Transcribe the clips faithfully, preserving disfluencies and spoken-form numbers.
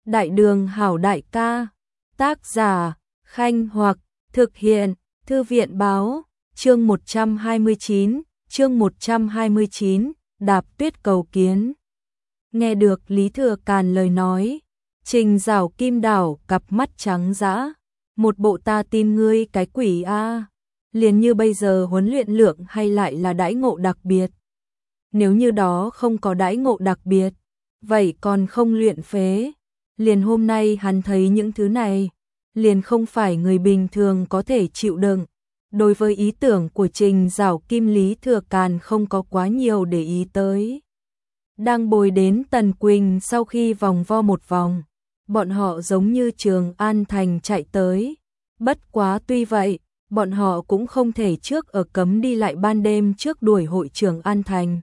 Đại đường hảo đại ca, tác giả, Khanh Hoặc, thực hiện, Thư viện báo, chương một trăm hai mươi chín, chương một trăm hai mươi chín, đạp tuyết cầu kiến. Nghe được Lý Thừa Càn lời nói, Trình Giảo Kim đảo cặp mắt trắng dã, một bộ ta tin ngươi cái quỷ a, liền như bây giờ huấn luyện lượng hay lại là đãi ngộ đặc biệt. Nếu như đó không có đãi ngộ đặc biệt, vậy còn không luyện phế. Liền hôm nay hắn thấy những thứ này, liền không phải người bình thường có thể chịu đựng. Đối với ý tưởng của Trình Giảo Kim, Lý Thừa Càn không có quá nhiều để ý tới. Đang bồi đến Tần Quỳnh sau khi vòng vo một vòng, bọn họ giống như Trường An Thành chạy tới. Bất quá tuy vậy, bọn họ cũng không thể trước ở cấm đi lại ban đêm trước đuổi hội Trường An Thành.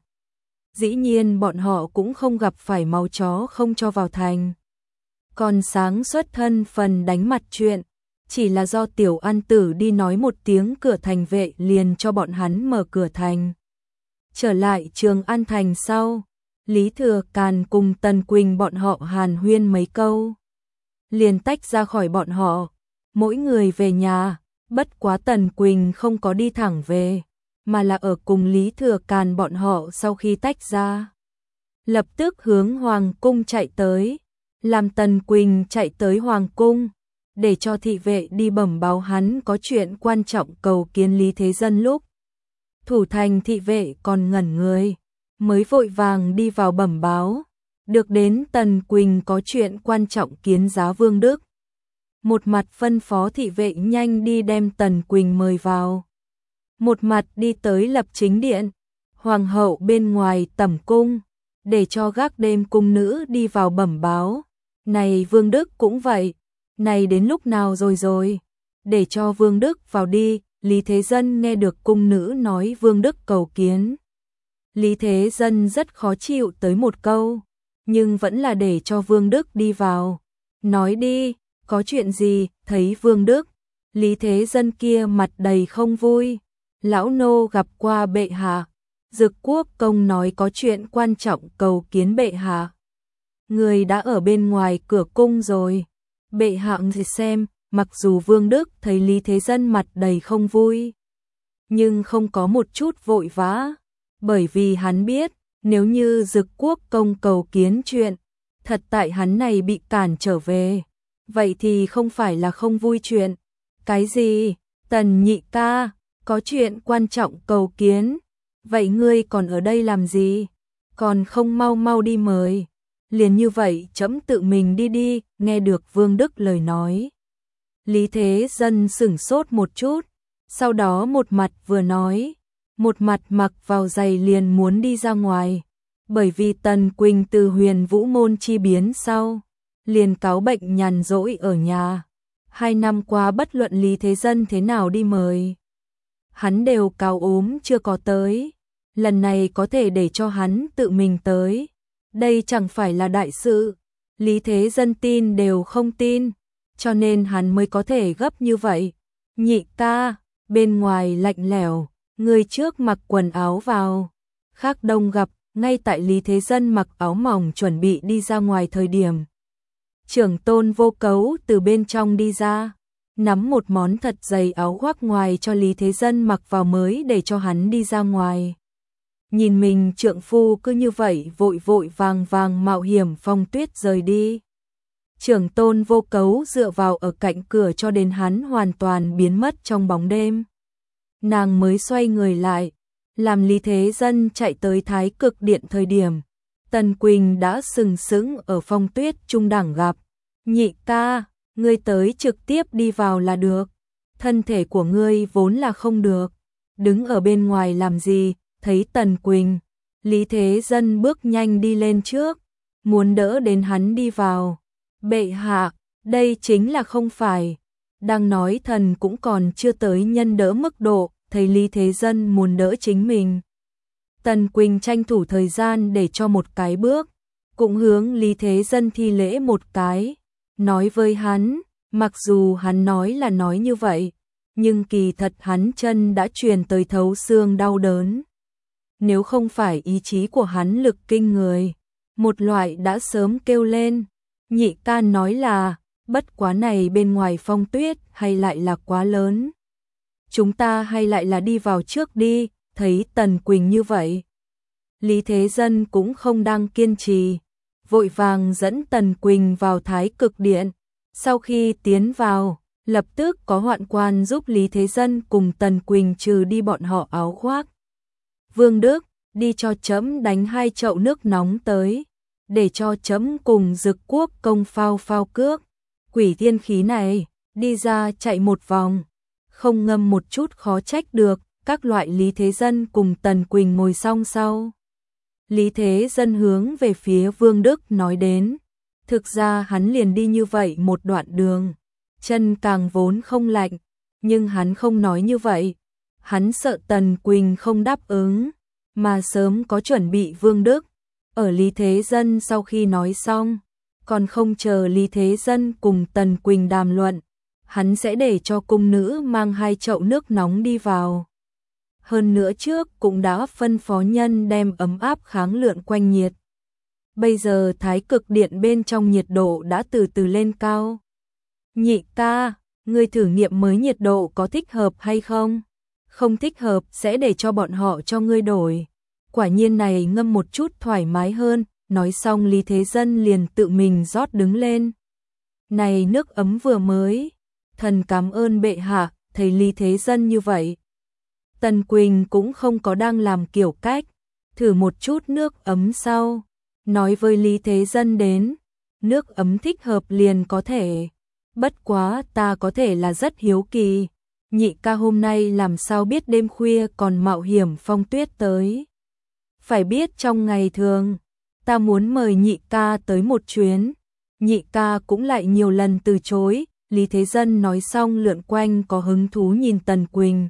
Dĩ nhiên bọn họ cũng không gặp phải máu chó không cho vào thành. Còn sáng xuất thân phần đánh mặt chuyện, chỉ là do Tiểu An Tử đi nói một tiếng cửa thành vệ liền cho bọn hắn mở cửa thành. Trở lại Trường An Thành sau, Lý Thừa Càn cùng Tần Quỳnh bọn họ hàn huyên mấy câu. Liền tách ra khỏi bọn họ, mỗi người về nhà, bất quá Tần Quỳnh không có đi thẳng về, mà là ở cùng Lý Thừa Càn bọn họ sau khi tách ra. Lập tức hướng Hoàng Cung chạy tới. Làm Tần Quỳnh chạy tới Hoàng Cung, để cho thị vệ đi bẩm báo hắn có chuyện quan trọng cầu kiến Lý Thế Dân lúc. Thủ thành thị vệ còn ngẩn người, mới vội vàng đi vào bẩm báo, được đến Tần Quỳnh có chuyện quan trọng kiến giá Vương Đức. Một mặt phân phó thị vệ nhanh đi đem Tần Quỳnh mời vào. Một mặt đi tới Lập Chính Điện, Hoàng hậu bên ngoài tẩm cung, để cho gác đêm cung nữ đi vào bẩm báo. Này Vương Đức cũng vậy, này đến lúc nào rồi rồi, để cho Vương Đức vào đi. Lý Thế Dân nghe được cung nữ nói Vương Đức cầu kiến. Lý Thế Dân rất khó chịu tới một câu, nhưng vẫn là để cho Vương Đức đi vào. Nói đi, có chuyện gì? Thấy Vương Đức, Lý Thế Dân kia mặt đầy không vui. Lão nô gặp qua bệ hạ, Dực Quốc công nói có chuyện quan trọng cầu kiến bệ hạ. Người đã ở bên ngoài cửa cung rồi. Bệ hạ thì xem, mặc dù Vương Đức thấy Lý Thế Dân mặt đầy không vui, nhưng không có một chút vội vã, bởi vì hắn biết, nếu như Dực Quốc công cầu kiến chuyện, thật tại hắn này bị cản trở về, vậy thì không phải là không vui chuyện. Cái gì? Tần nhị ca, có chuyện quan trọng cầu kiến, vậy ngươi còn ở đây làm gì? Còn không mau mau đi mời. Liền như vậy chấm tự mình đi đi. Nghe được Vương Đức lời nói, Lý Thế Dân sửng sốt một chút, sau đó một mặt vừa nói, một mặt mặc vào giày liền muốn đi ra ngoài, bởi vì Tần Quỳnh từ Huyền Vũ môn chi biến sau, liền cáo bệnh nhàn rỗi ở nhà. Hai năm qua bất luận Lý Thế Dân thế nào đi mời, hắn đều cáo ốm chưa có tới, lần này có thể để cho hắn tự mình tới. Đây chẳng phải là đại sự, Lý Thế Dân tin đều không tin, cho nên hắn mới có thể gấp như vậy. Nhị ca, bên ngoài lạnh lẽo, người trước mặc quần áo vào. Khác đông gặp, ngay tại Lý Thế Dân mặc áo mỏng chuẩn bị đi ra ngoài thời điểm, Trưởng Tôn Vô Cấu từ bên trong đi ra, nắm một món thật dày áo khoác ngoài cho Lý Thế Dân mặc vào mới để cho hắn đi ra ngoài. Nhìn mình trượng phu cứ như vậy vội vội vàng vàng mạo hiểm phong tuyết rời đi, Trưởng Tôn Vô Cấu dựa vào ở cạnh cửa cho đến hắn hoàn toàn biến mất trong bóng đêm. Nàng mới xoay người lại, làm Lý Thế Dân chạy tới Thái Cực Điện thời điểm, Tần Quỳnh đã sừng sững ở phong tuyết trung đẳng gặp. Nhị ca, ngươi tới trực tiếp đi vào là được, thân thể của ngươi vốn là không được, đứng ở bên ngoài làm gì? Thấy Tần Quỳnh, Lý Thế Dân bước nhanh đi lên trước, muốn đỡ đến hắn đi vào. Bệ hạ, đây chính là không phải. Đang nói thần cũng còn chưa tới nhân đỡ mức độ, thấy Lý Thế Dân muốn đỡ chính mình. Tần Quỳnh tranh thủ thời gian để cho một cái bước, cũng hướng Lý Thế Dân thi lễ một cái, nói với hắn, mặc dù hắn nói là nói như vậy, nhưng kỳ thật hắn chân đã truyền tới thấu xương đau đớn. Nếu không phải ý chí của hắn lực kinh người, một loại đã sớm kêu lên, Nhị ca nói là, bất quá này bên ngoài phong tuyết hay lại là quá lớn. Chúng ta hay lại là đi vào trước đi, thấy Tần Quỳnh như vậy. Lý Thế Dân cũng không đang kiên trì, vội vàng dẫn Tần Quỳnh vào Thái Cực Điện. Sau khi tiến vào, lập tức có hoạn quan giúp Lý Thế Dân cùng Tần Quỳnh trừ đi bọn họ áo khoác. Vương Đức, đi cho trẫm đánh hai chậu nước nóng tới, để cho trẫm cùng Dực Quốc công phao phao cước. Quỷ thiên khí này, đi ra chạy một vòng, không ngâm một chút khó trách được. Các loại Lý Thế Dân cùng Tần Quỳnh ngồi song sau. Lý Thế Dân hướng về phía Vương Đức nói đến, thực ra hắn liền đi như vậy một đoạn đường, chân càng vốn không lạnh, nhưng hắn không nói như vậy, hắn sợ Tần Quỳnh không đáp ứng, mà sớm có chuẩn bị. Vương Đức ở Lý Thế Dân sau khi nói xong, còn không chờ Lý Thế Dân cùng Tần Quỳnh đàm luận, hắn sẽ để cho cung nữ mang hai chậu nước nóng đi vào. Hơn nữa trước cũng đã phân phó nhân đem ấm áp kháng lượn quanh nhiệt. Bây giờ Thái Cực Điện bên trong nhiệt độ đã từ từ lên cao. Nhị ca, ngươi thử nghiệm mới nhiệt độ có thích hợp hay không? Không thích hợp sẽ để cho bọn họ cho ngươi đổi. Quả nhiên này ngâm một chút thoải mái hơn. Nói xong Lý Thế Dân liền tự mình rót đứng lên. Này nước ấm vừa mới. Thần cảm ơn bệ hạ, thấy Lý Thế Dân như vậy. Tần Quỳnh cũng không có đang làm kiểu cách, thử một chút nước ấm sau, nói với Lý Thế Dân đến, nước ấm thích hợp liền có thể, bất quá ta có thể là rất hiếu kỳ, nhị ca hôm nay làm sao biết đêm khuya còn mạo hiểm phong tuyết tới. Phải biết trong ngày thường, ta muốn mời nhị ca tới một chuyến, nhị ca cũng lại nhiều lần từ chối. Lý Thế Dân nói xong lượn quanh có hứng thú nhìn Tần Quỳnh.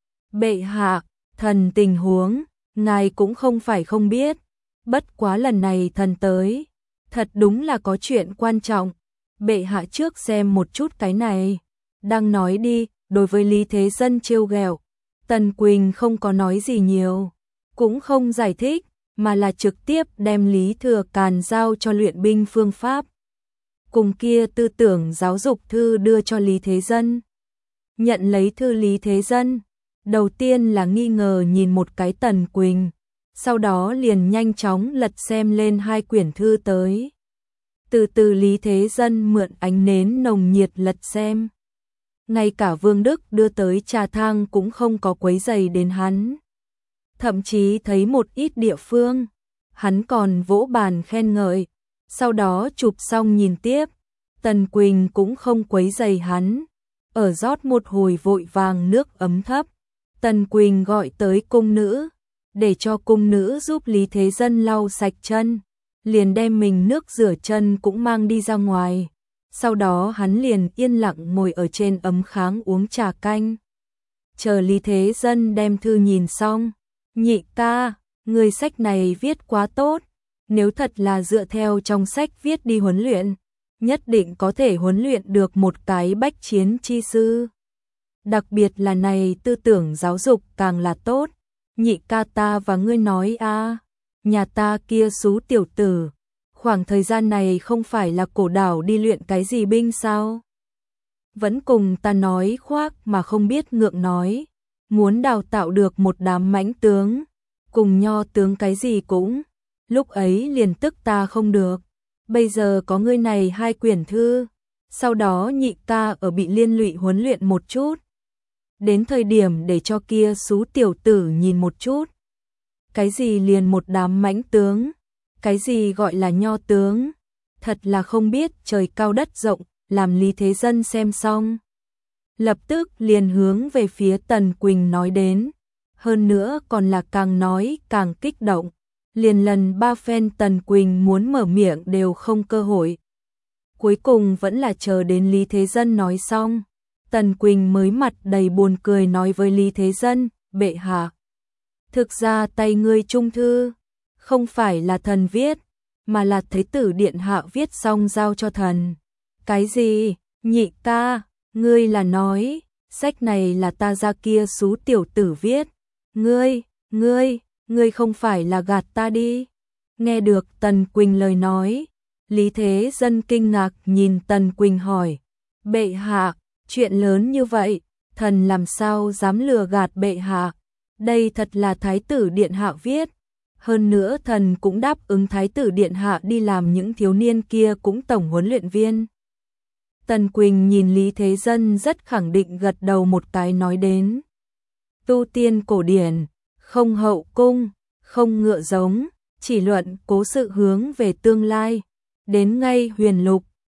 Bệ hạ, thần tình huống, ngài cũng không phải không biết, bất quá lần này thần tới, thật đúng là có chuyện quan trọng, bệ hạ trước xem một chút cái này, đang nói đi. Đối với Lý Thế Dân trêu ghẹo, Tần Quỳnh không có nói gì nhiều, cũng không giải thích, mà là trực tiếp đem Lý Thừa Càn giao cho luyện binh phương pháp. Cùng kia tư tưởng giáo dục thư đưa cho Lý Thế Dân. Nhận lấy thư Lý Thế Dân, đầu tiên là nghi ngờ nhìn một cái Tần Quỳnh, sau đó liền nhanh chóng lật xem lên hai quyển thư tới. Từ từ Lý Thế Dân mượn ánh nến nồng nhiệt lật xem. Ngay cả Vương Đức đưa tới trà thang cũng không có quấy rầy đến hắn. Thậm chí thấy một ít địa phương, hắn còn vỗ bàn khen ngợi, sau đó chụp xong nhìn tiếp. Tần Quỳnh cũng không quấy rầy hắn, ở rót một hồi vội vàng nước ấm thấp. Tần Quỳnh gọi tới cung nữ, để cho cung nữ giúp Lý Thế Dân lau sạch chân, liền đem mình nước rửa chân cũng mang đi ra ngoài. Sau đó hắn liền yên lặng ngồi ở trên ấm kháng uống trà canh. Chờ Lý Thế Dân đem thư nhìn xong, nhị ca, người sách này viết quá tốt, nếu thật là dựa theo trong sách viết đi huấn luyện, nhất định có thể huấn luyện được một cái bách chiến chi sư. Đặc biệt là này tư tưởng giáo dục càng là tốt, nhị ca ta và ngươi nói a, nhà ta kia xú tiểu tử, khoảng thời gian này không phải là cổ đảo đi luyện cái gì binh sao? Vẫn cùng ta nói khoác mà không biết ngượng nói, muốn đào tạo được một đám mãnh tướng, cùng nho tướng cái gì cũng, lúc ấy liền tức ta không được. Bây giờ có ngươi này hai quyển thư, sau đó nhị ca ở bị liên lụy huấn luyện một chút. Đến thời điểm để cho kia xú tiểu tử nhìn một chút. Cái gì liền một đám mãnh tướng, cái gì gọi là nho tướng, thật là không biết trời cao đất rộng. Làm Lý Thế Dân xem xong, lập tức liền hướng về phía Tần Quỳnh nói đến, hơn nữa còn là càng nói càng kích động, liền lần ba phen Tần Quỳnh muốn mở miệng đều không cơ hội. Cuối cùng vẫn là chờ đến Lý Thế Dân nói xong, Tần Quỳnh mới mặt đầy buồn cười nói với Lý Thế Dân, bệ hạ, thực ra tay ngươi trung thư, không phải là thần viết, mà là Thái tử điện hạ viết xong giao cho thần. Cái gì, nhị ca, ngươi là nói, sách này là ta ra kia xú tiểu tử viết, ngươi, ngươi, ngươi không phải là gạt ta đi. Nghe được Tần Quỳnh lời nói, Lý Thế Dân kinh ngạc nhìn Tần Quỳnh hỏi, bệ hạ, chuyện lớn như vậy, thần làm sao dám lừa gạt bệ hạ, đây thật là Thái tử Điện Hạ viết, hơn nữa thần cũng đáp ứng Thái tử Điện Hạ đi làm những thiếu niên kia cũng tổng huấn luyện viên. Tần Quỳnh nhìn Lý Thế Dân rất khẳng định gật đầu một cái nói đến, tu tiên cổ điển, không hậu cung, không ngựa giống, chỉ luận cố sự hướng về tương lai, đến ngay huyền lục,